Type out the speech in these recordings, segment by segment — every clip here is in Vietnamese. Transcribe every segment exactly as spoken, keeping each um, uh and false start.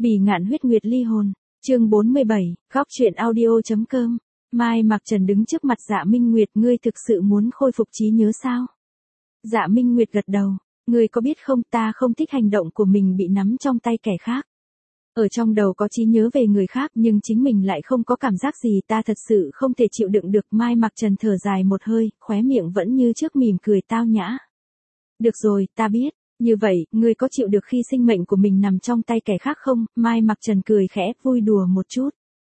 Bỉ ngạn huyết nguyệt ly hồn. Chương bốn mươi bảy, góc truyện audio.com. Mai Mạc Trần đứng trước mặt Dạ Minh Nguyệt, ngươi thực sự muốn khôi phục trí nhớ sao? Dạ Minh Nguyệt gật đầu, ngươi có biết không, ta không thích hành động của mình bị nắm trong tay kẻ khác. Ở trong đầu có trí nhớ về người khác nhưng chính mình lại không có cảm giác gì, ta thật sự không thể chịu đựng được. Mai Mạc Trần thở dài một hơi, khóe miệng vẫn như trước mỉm cười tao nhã. Được rồi, ta biết. Như vậy, ngươi có chịu được khi sinh mệnh của mình nằm trong tay kẻ khác không? Mai Mạc Trần cười khẽ, vui đùa một chút.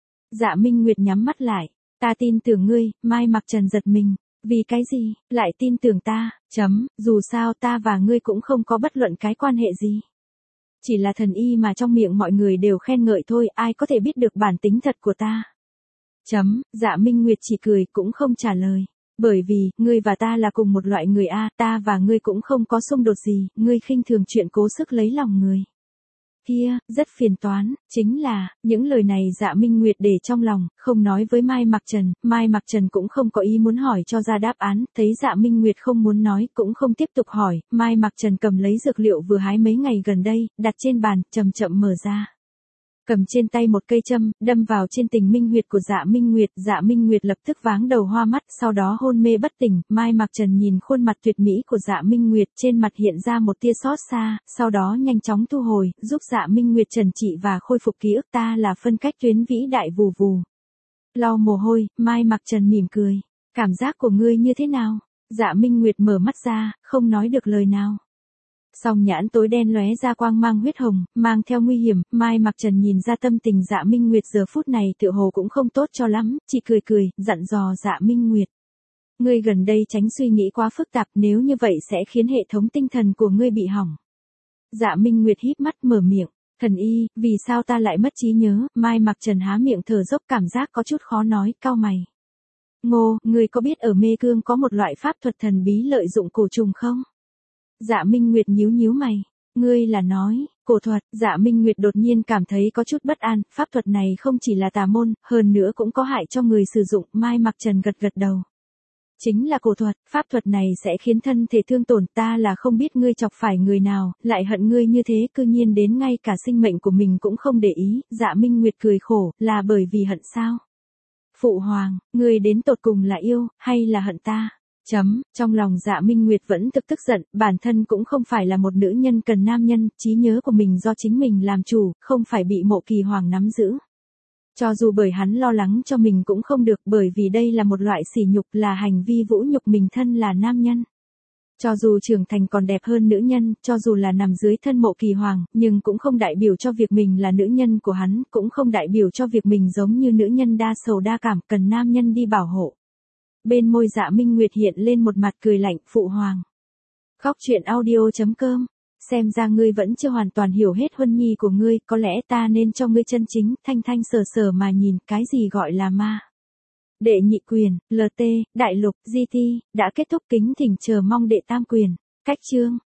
Dạ Minh Nguyệt nhắm mắt lại. Ta tin tưởng ngươi. Mai Mạc Trần giật mình. Vì cái gì, lại tin tưởng ta? Chấm, dù sao ta và ngươi cũng không có bất luận cái quan hệ gì. Chỉ là thần y mà trong miệng mọi người đều khen ngợi thôi, ai có thể biết được bản tính thật của ta? Chấm, Dạ Minh Nguyệt chỉ cười cũng không trả lời. Bởi vì, ngươi và ta là cùng một loại người a, ta và ngươi cũng không có xung đột gì, ngươi khinh thường chuyện cố sức lấy lòng người. Kia, rất phiền toán, chính là, những lời này Dạ Minh Nguyệt để trong lòng, không nói với Mai Mạc Trần, Mai Mạc Trần cũng không có ý muốn hỏi cho ra đáp án, thấy Dạ Minh Nguyệt không muốn nói, cũng không tiếp tục hỏi, Mai Mạc Trần cầm lấy dược liệu vừa hái mấy ngày gần đây, đặt trên bàn, chậm chậm mở ra. Cầm trên tay một cây châm, đâm vào trên tình minh huyệt của Dạ Minh Nguyệt, Dạ Minh Nguyệt lập tức váng đầu hoa mắt, sau đó hôn mê bất tỉnh. Mai Mạc Trần nhìn khuôn mặt tuyệt mỹ của Dạ Minh Nguyệt, trên mặt hiện ra một tia xót xa, sau đó nhanh chóng thu hồi, giúp Dạ Minh Nguyệt trần trị và khôi phục ký ức. Ta là phân cách tuyến vĩ đại vù vù. Lau mồ hôi, Mai Mạc Trần mỉm cười. Cảm giác của ngươi như thế nào? Dạ Minh Nguyệt mở mắt ra, không nói được lời nào. Song nhãn tối đen lóe ra quang mang huyết hồng, mang theo nguy hiểm. Mai Mạc Trần nhìn ra tâm tình Dạ Minh Nguyệt giờ phút này tựa hồ cũng không tốt cho lắm, chỉ cười cười, dặn dò Dạ Minh Nguyệt. Ngươi gần đây tránh suy nghĩ quá phức tạp, nếu như vậy sẽ khiến hệ thống tinh thần của ngươi bị hỏng. Dạ Minh Nguyệt híp mắt mở miệng, thần y, vì sao ta lại mất trí nhớ? Mai Mạc Trần há miệng thở dốc, cảm giác có chút khó nói, cau mày. Ngô, ngươi có biết ở Mê Cương có một loại pháp thuật thần bí lợi dụng cổ trùng không? Dạ Minh Nguyệt nhíu nhíu mày, ngươi là nói, cổ thuật? Dạ Minh Nguyệt đột nhiên cảm thấy có chút bất an, pháp thuật này không chỉ là tà môn, hơn nữa cũng có hại cho người sử dụng. Mai Mạc Trần gật gật đầu. Chính là cổ thuật, pháp thuật này sẽ khiến thân thể thương tổn, ta là không biết ngươi chọc phải người nào, lại hận ngươi như thế, cư nhiên đến ngay cả sinh mệnh của mình cũng không để ý. Dạ Minh Nguyệt cười khổ, là bởi vì hận sao? Phụ hoàng, ngươi đến tột cùng là yêu, hay là hận ta? Chấm, trong lòng Dạ Minh Nguyệt vẫn thực tức giận, bản thân cũng không phải là một nữ nhân cần nam nhân, trí nhớ của mình do chính mình làm chủ, không phải bị Mộ Kỳ Hoàng nắm giữ. Cho dù bởi hắn lo lắng cho mình cũng không được, bởi vì đây là một loại sỉ nhục, là hành vi vũ nhục mình thân là nam nhân. Cho dù trưởng thành còn đẹp hơn nữ nhân, cho dù là nằm dưới thân Mộ Kỳ Hoàng, nhưng cũng không đại biểu cho việc mình là nữ nhân của hắn, cũng không đại biểu cho việc mình giống như nữ nhân đa sầu đa cảm, cần nam nhân đi bảo hộ. Bên môi Dạ Minh Nguyệt hiện lên một mặt cười lạnh, phụ hoàng. Góc truyện audio.com. Xem ra ngươi vẫn chưa hoàn toàn hiểu hết Huân Nhi của ngươi, có lẽ ta nên cho ngươi chân chính, thanh thanh sờ sờ mà nhìn, cái gì gọi là ma. Đệ nhị quyền, lờ tê, đại lục, giê tê, đã kết thúc, kính thỉnh chờ mong đệ tam quyền. Cách chương.